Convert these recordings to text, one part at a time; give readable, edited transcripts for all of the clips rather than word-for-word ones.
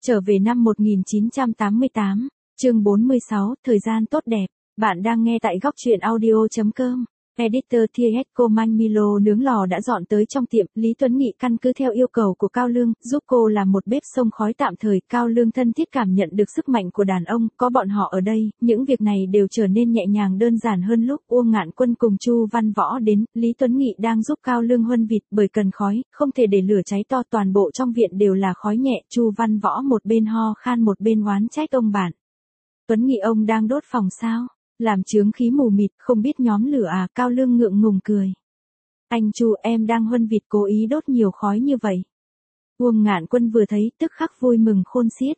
Trở về năm 1988, chương 46, thời gian tốt đẹp. Bạn đang nghe tại góc truyện audio.com. Editor Thiesco Manh Milo nướng lò đã dọn tới trong tiệm, Lý Tuấn Nghị căn cứ theo yêu cầu của Cao Lương, giúp cô làm một bếp xông khói tạm thời. Cao Lương thân thiết cảm nhận được sức mạnh của đàn ông, có bọn họ ở đây, những việc này đều trở nên nhẹ nhàng đơn giản hơn lúc Uông Ngạn Quân cùng Chu Văn Võ đến. Lý Tuấn Nghị đang giúp Cao Lương huân vịt, bởi cần khói, không thể để lửa cháy to, toàn bộ trong viện đều là khói nhẹ. Chu Văn Võ một bên ho khan một bên oán trách ông bạn. Tuấn Nghị, ông đang đốt phòng sao? Làm chướng khí mù mịt, không biết nhóm lửa à? Cao Lương ngượng ngùng cười. Anh Chu, em đang huân vịt cố ý đốt nhiều khói như vậy. Uông Ngạn Quân vừa thấy tức khắc vui mừng khôn xiết.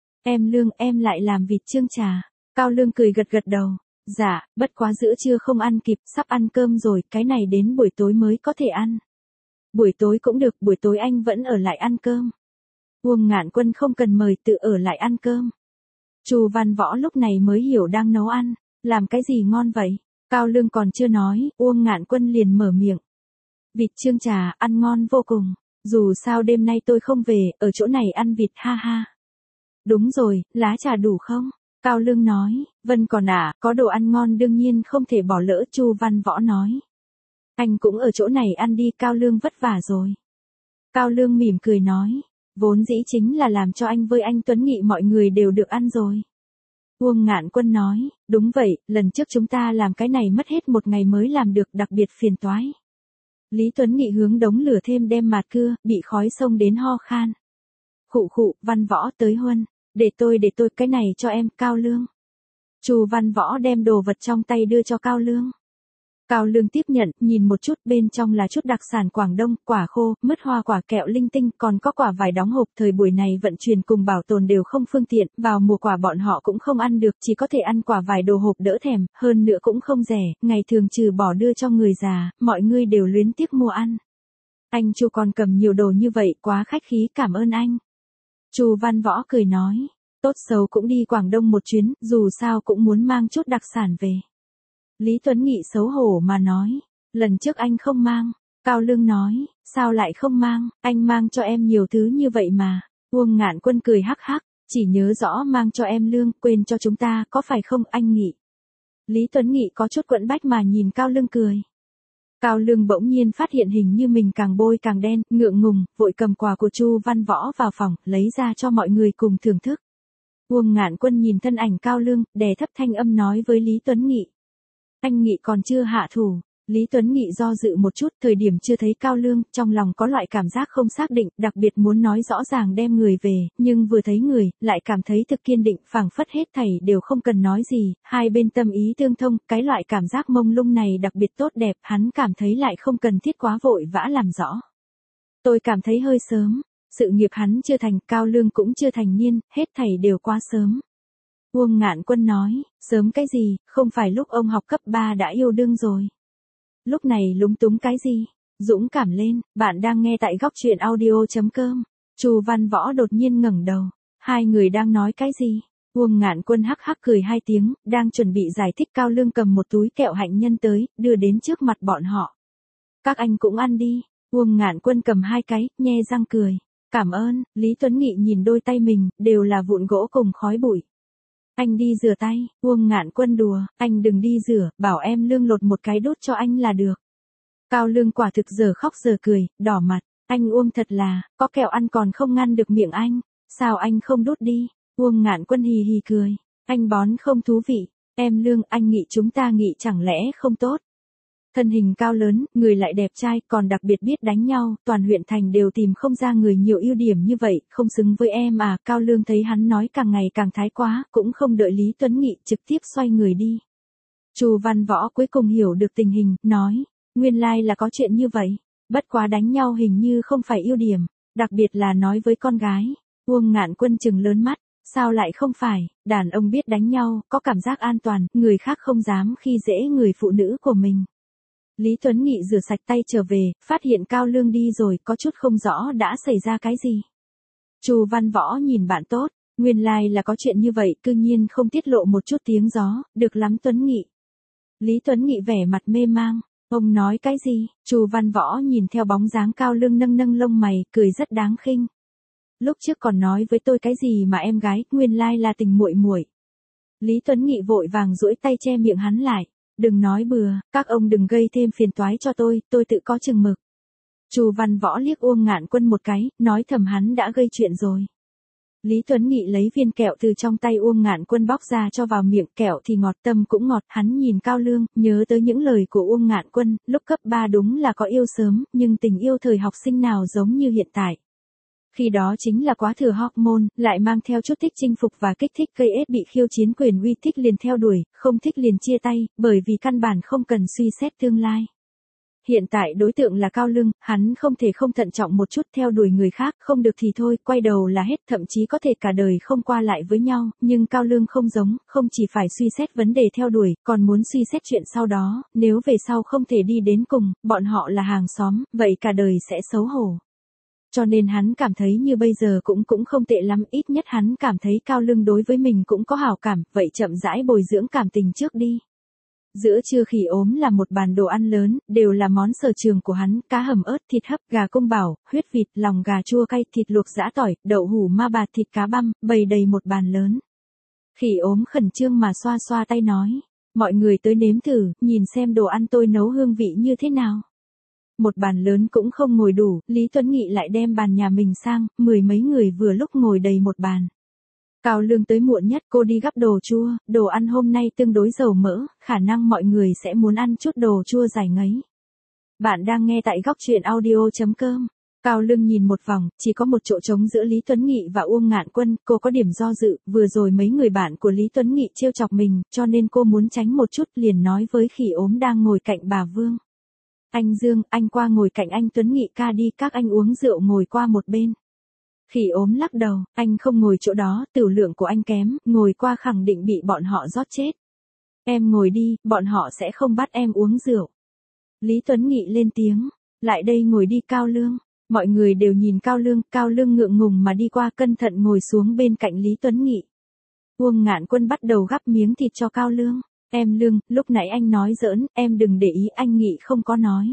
Em Lương, em lại làm vịt chương trà. Cao Lương cười gật gật đầu. Dạ, bất quá giữa trưa không ăn kịp, sắp ăn cơm rồi, cái này đến buổi tối mới có thể ăn. Buổi tối cũng được, buổi tối anh vẫn ở lại ăn cơm. Uông Ngạn Quân không cần mời, tự ở lại ăn cơm. Chu Văn Võ lúc này mới hiểu đang nấu ăn. Làm cái gì ngon vậy? Cao Lương còn chưa nói, Uông Ngạn Quân liền mở miệng. Vịt chương trà, ăn ngon vô cùng. Dù sao đêm nay tôi không về, ở chỗ này ăn vịt, ha ha. Đúng rồi, lá trà đủ không? Cao Lương nói. Vân còn à, có đồ ăn ngon đương nhiên không thể bỏ lỡ. Chu Văn Võ nói. Anh cũng ở chỗ này ăn đi, Cao Lương vất vả rồi. Cao Lương mỉm cười nói. Vốn dĩ chính là làm cho anh với anh Tuấn Nghị mọi người đều được ăn rồi. Uông Ngạn Quân nói, đúng vậy, lần trước chúng ta làm cái này mất hết một ngày mới làm được, đặc biệt phiền toái. Lý Tuấn Nghị hướng đống lửa thêm đem mạt cưa, bị khói xông đến ho khan. Khụ khụ, Văn Võ tới huân, để tôi, cái này cho em. Cao Lương. Chu Văn Võ đem đồ vật trong tay đưa cho Cao Lương. Cao Lương tiếp nhận, nhìn một chút, bên trong là chút đặc sản Quảng Đông, quả khô, mứt hoa quả kẹo linh tinh, còn có quả vải đóng hộp. Thời buổi này vận chuyển cùng bảo tồn đều không phương tiện, vào mùa quả bọn họ cũng không ăn được, chỉ có thể ăn quả vải đồ hộp đỡ thèm, hơn nữa cũng không rẻ, ngày thường trừ bỏ đưa cho người già, mọi người đều luyến tiếc mua ăn. Anh Chu còn cầm nhiều đồ như vậy, quá khách khí, cảm ơn anh. Chu Văn Võ cười nói, tốt xấu cũng đi Quảng Đông một chuyến, dù sao cũng muốn mang chút đặc sản về. Lý Tuấn Nghị xấu hổ mà nói, lần trước anh không mang. Cao Lương nói, sao lại không mang, anh mang cho em nhiều thứ như vậy mà. Uông Ngạn Quân cười hắc hắc, chỉ nhớ rõ mang cho em Lương, quên cho chúng ta, có phải không anh Nghị? Lý Tuấn Nghị có chút quẫn bách mà nhìn Cao Lương cười. Cao Lương bỗng nhiên phát hiện hình như mình càng bôi càng đen, ngượng ngùng, vội cầm quà của Chu Văn Võ vào phòng, lấy ra cho mọi người cùng thưởng thức. Uông Ngạn Quân nhìn thân ảnh Cao Lương, đè thấp thanh âm nói với Lý Tuấn Nghị. Anh Nghị còn chưa hạ thủ. Lý Tuấn Nghị do dự một chút, thời điểm chưa thấy Cao Lương, trong lòng có loại cảm giác không xác định, đặc biệt muốn nói rõ ràng đem người về, nhưng vừa thấy người, lại cảm thấy thực kiên định, phảng phất hết thảy đều không cần nói gì, hai bên tâm ý tương thông, cái loại cảm giác mông lung này đặc biệt tốt đẹp, hắn cảm thấy lại không cần thiết quá vội vã làm rõ. Tôi cảm thấy hơi sớm, sự nghiệp hắn chưa thành, Cao Lương cũng chưa thành niên, hết thảy đều quá sớm. Uông Ngạn Quân nói, sớm cái gì, không phải lúc ông học cấp 3 đã yêu đương rồi. Lúc này lúng túng cái gì, dũng cảm lên. Bạn đang nghe tại góc truyện audio.com. Chu Văn Võ đột nhiên ngẩng đầu. Hai người đang nói cái gì? Uông Ngạn Quân hắc hắc cười hai tiếng, đang chuẩn bị giải thích. Cao Lương cầm một túi kẹo hạnh nhân tới, đưa đến trước mặt bọn họ. Các anh cũng ăn đi. Uông Ngạn Quân cầm hai cái, nhe răng cười. Cảm ơn. Lý Tuấn Nghị nhìn đôi tay mình, đều là vụn gỗ cùng khói bụi. Anh đi rửa tay. Uông Ngạn Quân đùa, anh đừng đi rửa, bảo em Lương lột một cái đút cho anh là được. Cao Lương quả thực giờ khóc giờ cười, đỏ mặt, anh Uông thật là, có kẹo ăn còn không ngăn được miệng anh, sao anh không đút đi? Uông Ngạn Quân hì hì cười, anh bón không thú vị, em Lương, anh Nghị chúng ta Nghị chẳng lẽ không tốt? Thân hình cao lớn, người lại đẹp trai, còn đặc biệt biết đánh nhau, toàn huyện thành đều tìm không ra người nhiều ưu điểm như vậy, không xứng với em à. Cao Lương thấy hắn nói càng ngày càng thái quá, cũng không đợi Lý Tuấn Nghị, trực tiếp xoay người đi. Chu Văn Võ cuối cùng hiểu được tình hình, nói, nguyên lai là có chuyện như vậy, bất quá đánh nhau hình như không phải ưu điểm, đặc biệt là nói với con gái. Uông Ngạn Quân trừng lớn mắt, sao lại không phải, đàn ông biết đánh nhau, có cảm giác an toàn, người khác không dám khi dễ người phụ nữ của mình. Lý Tuấn Nghị rửa sạch tay trở về, phát hiện Cao Lương đi rồi, có chút không rõ đã xảy ra cái gì. Chu Văn Võ nhìn bạn tốt, nguyên lai là có chuyện như vậy, cư nhiên không tiết lộ một chút tiếng gió, được lắm Tuấn Nghị. Lý Tuấn Nghị vẻ mặt mê mang, ông nói cái gì? Chu Văn Võ nhìn theo bóng dáng Cao Lương nâng nâng lông mày, cười rất đáng khinh. Lúc trước còn nói với tôi cái gì mà em gái, nguyên lai là tình muội muội. Lý Tuấn Nghị vội vàng duỗi tay che miệng hắn lại. Đừng nói bừa, các ông đừng gây thêm phiền toái cho tôi tự có chừng mực. Chu Văn Võ liếc Uông Ngạn Quân một cái, nói thầm hắn đã gây chuyện rồi. Lý Tuấn Nghị lấy viên kẹo từ trong tay Uông Ngạn Quân bóc ra cho vào miệng, kẹo thì ngọt, tâm cũng ngọt, hắn nhìn Cao Lương, nhớ tới những lời của Uông Ngạn Quân, lúc cấp 3 đúng là có yêu sớm, nhưng tình yêu thời học sinh nào giống như hiện tại. Khi đó chính là quá thừa hormone, lại mang theo chút thích chinh phục và kích thích, gây ết bị khiêu chiến quyền uy, thích liền theo đuổi, không thích liền chia tay, bởi vì căn bản không cần suy xét tương lai. Hiện tại đối tượng là Cao Lương, hắn không thể không thận trọng một chút, theo đuổi người khác, không được thì thôi, quay đầu là hết, thậm chí có thể cả đời không qua lại với nhau, nhưng Cao Lương không giống, không chỉ phải suy xét vấn đề theo đuổi, còn muốn suy xét chuyện sau đó, nếu về sau không thể đi đến cùng, bọn họ là hàng xóm, vậy cả đời sẽ xấu hổ. Cho nên hắn cảm thấy như bây giờ cũng không tệ lắm, ít nhất hắn cảm thấy Cao Lương đối với mình cũng có hảo cảm, vậy chậm rãi bồi dưỡng cảm tình trước đi. Giữa trưa Khỉ Ốm là một bàn đồ ăn lớn, đều là món sở trường của hắn, cá hầm ớt, thịt hấp, gà cung bảo, huyết vịt, lòng gà chua cay, thịt luộc giã tỏi, đậu hủ ma bà, thịt cá băm, bày đầy một bàn lớn. Khỉ Ốm khẩn trương mà xoa xoa tay nói, mọi người tới nếm thử, nhìn xem đồ ăn tôi nấu hương vị như thế nào. Một bàn lớn cũng không ngồi đủ, Lý Tuấn Nghị lại đem bàn nhà mình sang, 10 mấy người vừa lúc ngồi đầy một bàn. Cao Lương tới muộn nhất, cô đi gắp đồ chua, đồ ăn hôm nay tương đối dầu mỡ, khả năng mọi người sẽ muốn ăn chút đồ chua giải ngấy. Bạn đang nghe tại góc truyện audio.com. Cao Lương nhìn một vòng, chỉ có một chỗ trống giữa Lý Tuấn Nghị và Uông Ngạn Quân, cô có điểm do dự, vừa rồi mấy người bạn của Lý Tuấn Nghị trêu chọc mình, cho nên cô muốn tránh một chút, liền nói với Khỉ Ốm đang ngồi cạnh bà Vương. Anh Dương, anh qua ngồi cạnh anh Tuấn Nghị ca đi, các anh uống rượu ngồi qua một bên. Khỉ Ốm lắc đầu, anh không ngồi chỗ đó, tửu lượng của anh kém, ngồi qua khẳng định bị bọn họ rót chết. Em ngồi đi, bọn họ sẽ không bắt em uống rượu. Lý Tuấn Nghị lên tiếng, lại đây ngồi đi Cao Lương. Mọi người đều nhìn Cao Lương ngượng ngùng mà đi qua, cẩn thận ngồi xuống bên cạnh Lý Tuấn Nghị. Uông Ngạn Quân bắt đầu gắp miếng thịt cho Cao Lương. Em Lương, lúc nãy anh nói giỡn, em đừng để ý, anh Nghị không có nói.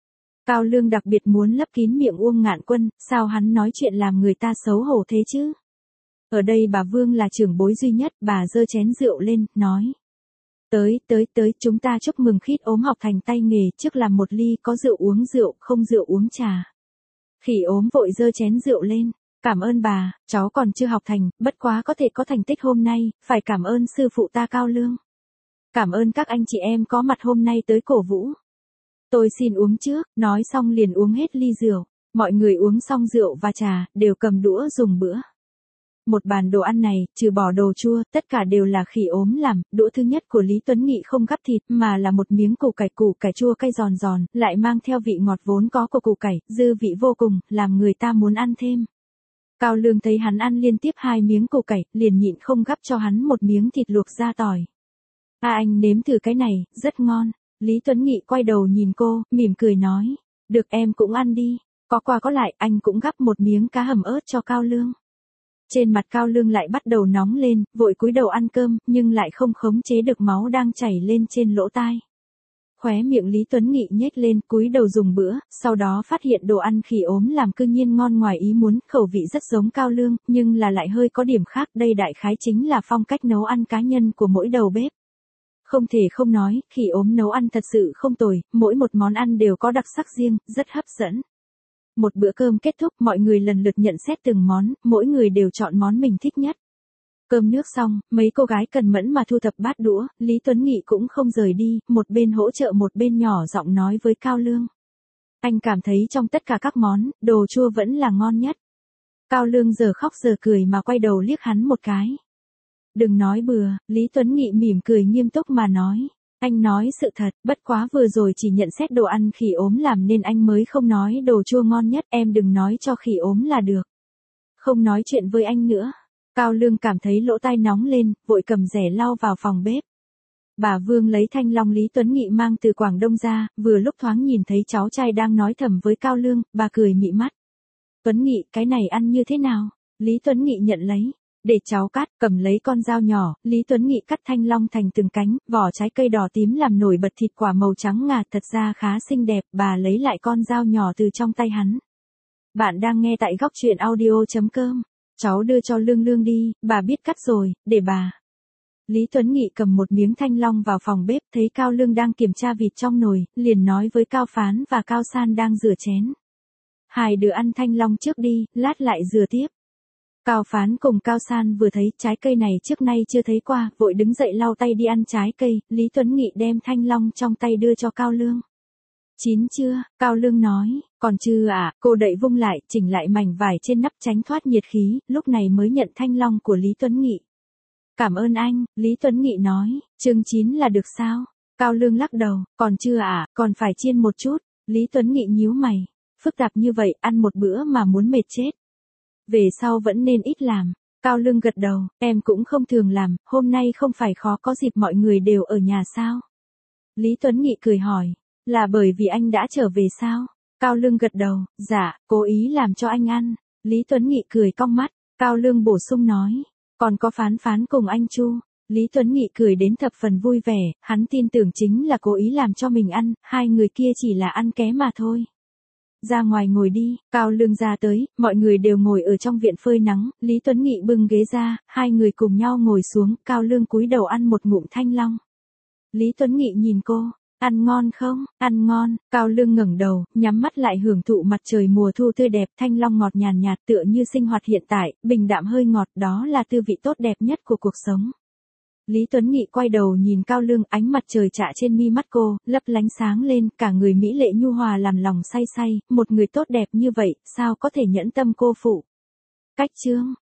Cao Lương đặc biệt muốn lấp kín miệng Uông Ngạn Quân, sao hắn nói chuyện làm người ta xấu hổ thế chứ? Ở đây bà Vương là trưởng bối duy nhất, bà giơ chén rượu lên, nói. Tới, chúng ta chúc mừng Khít Ốm học thành tay nghề, trước làm một ly, có rượu uống rượu, không rượu uống trà. Khỉ Ốm vội giơ chén rượu lên. Cảm ơn bà, cháu còn chưa học thành, bất quá có thể có thành tích hôm nay, phải cảm ơn sư phụ ta Cao Lương. Cảm ơn các anh chị em có mặt hôm nay tới cổ vũ. Tôi xin uống trước, nói xong liền uống hết ly rượu. Mọi người uống xong rượu và trà, đều cầm đũa dùng bữa. Một bàn đồ ăn này, trừ bỏ đồ chua, tất cả đều là Khỉ Ốm làm. Đũa thứ nhất của Lý Tuấn Nghị không gắp thịt, mà là một miếng củ cải chua cay giòn giòn, lại mang theo vị ngọt vốn có của củ cải, dư vị vô cùng, làm người ta muốn ăn thêm. Cao Lương thấy hắn ăn liên tiếp 2 miếng củ cải, liền nhịn không gắp cho hắn một miếng thịt luộc giã tỏi. Anh nếm thử cái này, rất ngon. Lý Tuấn Nghị quay đầu nhìn cô, mỉm cười nói. Được, em cũng ăn đi. Có qua có lại, anh cũng gắp một miếng cá hầm ớt cho Cao Lương. Trên mặt Cao Lương lại bắt đầu nóng lên, vội cúi đầu ăn cơm, nhưng lại không khống chế được máu đang chảy lên trên lỗ tai. Khóe miệng Lý Tuấn Nghị nhếch lên, cúi đầu dùng bữa, sau đó phát hiện đồ ăn Khỉ Ốm làm cư nhiên ngon ngoài ý muốn, khẩu vị rất giống Cao Lương, nhưng là lại hơi có điểm khác, đây đại khái chính là phong cách nấu ăn cá nhân của mỗi đầu bếp. Không thể không nói, Khỉ Ốm nấu ăn thật sự không tồi, mỗi một món ăn đều có đặc sắc riêng, rất hấp dẫn. Một bữa cơm kết thúc, mọi người lần lượt nhận xét từng món, mỗi người đều chọn món mình thích nhất. Cơm nước xong, mấy cô gái cần mẫn mà thu thập bát đũa, Lý Tuấn Nghị cũng không rời đi, một bên hỗ trợ một bên nhỏ giọng nói với Cao Lương. Anh cảm thấy trong tất cả các món, đồ chua vẫn là ngon nhất. Cao Lương giờ khóc giờ cười mà quay đầu liếc hắn một cái. Đừng nói bừa, Lý Tuấn Nghị mỉm cười nghiêm túc mà nói. Anh nói sự thật, bất quá vừa rồi chỉ nhận xét đồ ăn Khỉ Ốm làm nên anh mới không nói đồ chua ngon nhất, em đừng nói cho Khỉ Ốm là được. Không nói chuyện với anh nữa. Cao Lương cảm thấy lỗ tai nóng lên, vội cầm rẻ lau vào phòng bếp. Bà Vương lấy thanh long Lý Tuấn Nghị mang từ Quảng Đông ra, vừa lúc thoáng nhìn thấy cháu trai đang nói thầm với Cao Lương, bà cười mị mắt. Tuấn Nghị, cái này ăn như thế nào? Lý Tuấn Nghị nhận lấy. Để cháu cắt, cầm lấy con dao nhỏ, Lý Tuấn Nghị cắt thanh long thành từng cánh, vỏ trái cây đỏ tím làm nổi bật thịt quả màu trắng ngà, thật ra khá xinh đẹp, bà lấy lại con dao nhỏ từ trong tay hắn. Bạn đang nghe tại góc truyện audio.com. Cháu đưa cho Lương Lương đi, bà biết cắt rồi, để bà. Lý Tuấn Nghị cầm một miếng thanh long vào phòng bếp, thấy Cao Lương đang kiểm tra vịt trong nồi, liền nói với Cao Phán và Cao San đang rửa chén. Hai đứa ăn thanh long trước đi, lát lại rửa tiếp. Cao Phán cùng Cao San vừa thấy trái cây này trước nay chưa thấy qua, vội đứng dậy lau tay đi ăn trái cây. Lý Tuấn Nghị đem thanh long trong tay đưa cho Cao Lương. Chín chưa? Cao Lương nói, còn chưa ạ. Cô đậy vung lại, chỉnh lại mảnh vải trên nắp tránh thoát nhiệt khí, lúc này mới nhận thanh long của Lý Tuấn Nghị. Cảm ơn anh, Lý Tuấn Nghị nói, chừng chín là được sao? Cao Lương lắc đầu, còn chưa ạ, còn phải chiên một chút. Lý Tuấn Nghị nhíu mày, phức tạp như vậy, ăn một bữa mà muốn mệt chết. Về sau vẫn nên ít làm. Cao Lương gật đầu, em cũng không thường làm, hôm nay không phải khó có dịp mọi người đều ở nhà sao? Lý Tuấn Nghị cười hỏi, là bởi vì anh đã trở về sao? Cao Lương gật đầu, dạ, cố ý làm cho anh ăn. Lý Tuấn Nghị cười cong mắt, Cao Lương bổ sung nói, còn có Phán Phán cùng anh Chu. Lý Tuấn Nghị cười đến thập phần vui vẻ, hắn tin tưởng chính là cố ý làm cho mình ăn, hai người kia chỉ là ăn ké mà thôi. Ra ngoài ngồi đi, Cao Lương ra tới, mọi người đều ngồi ở trong viện phơi nắng, Lý Tuấn Nghị bưng ghế ra, hai người cùng nhau ngồi xuống, Cao Lương cúi đầu ăn một ngụm thanh long. Lý Tuấn Nghị nhìn cô, ăn ngon không? Ăn ngon. Cao Lương ngẩng đầu, nhắm mắt lại hưởng thụ mặt trời mùa thu tươi đẹp, thanh long ngọt nhàn nhạt tựa như sinh hoạt hiện tại, bình đạm hơi ngọt, đó là tư vị tốt đẹp nhất của cuộc sống. Lý Tuấn Nghị quay đầu nhìn Cao Lương, ánh mặt trời chạ trên mi mắt cô, lấp lánh sáng lên, cả người mỹ lệ nhu hòa làm lòng say say, một người tốt đẹp như vậy, sao có thể nhẫn tâm cô phụ. Cách chương